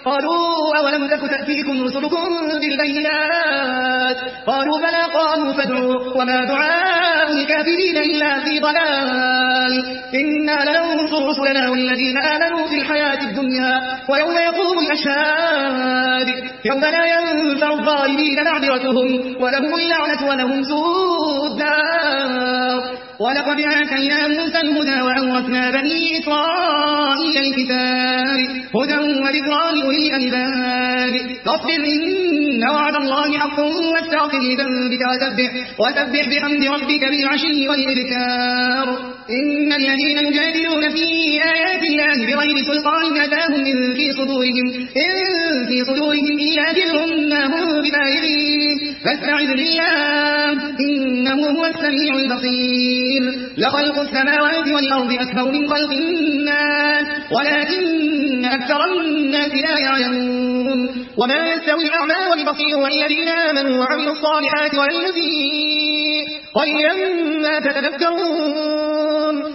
قالوا أولم تك تأتيكم رسلكم بالبينات قالوا بلى قالوا فادعوا وما دعاء الكافرين إلا في ضلال إنا لننصر رسلنا والذين آمنوا في الحياة الدنيا ويوم يقوم الأشهاد يوم لا ينفع الظالمين معذرتهم ولهم اللعنة ولهم سوء الدار ولقد آتينا موسى الهدى وأورثنا بني إسرائيل الكتاب هدى وذكرى لأولي الألباب فاصبر إن وعد الله حق واستغفر لذنبك وسبح بحمد ربك بالعشي والإبكار إن الذين يجادلون في آيات الله بغير سلطان أتاهم إن في صدورهم إلا كبر ما هم ببالغين فاستعذ بالله إنه هو السميع البصير لخلق السماوات والأرض أكبر من خلق الناس ولكن أكثر الناس لا يعلمون وما يستوي الأعمى والبصير والذين آمنوا وعملوا الصالحات والذين قليلا ما تتذكرون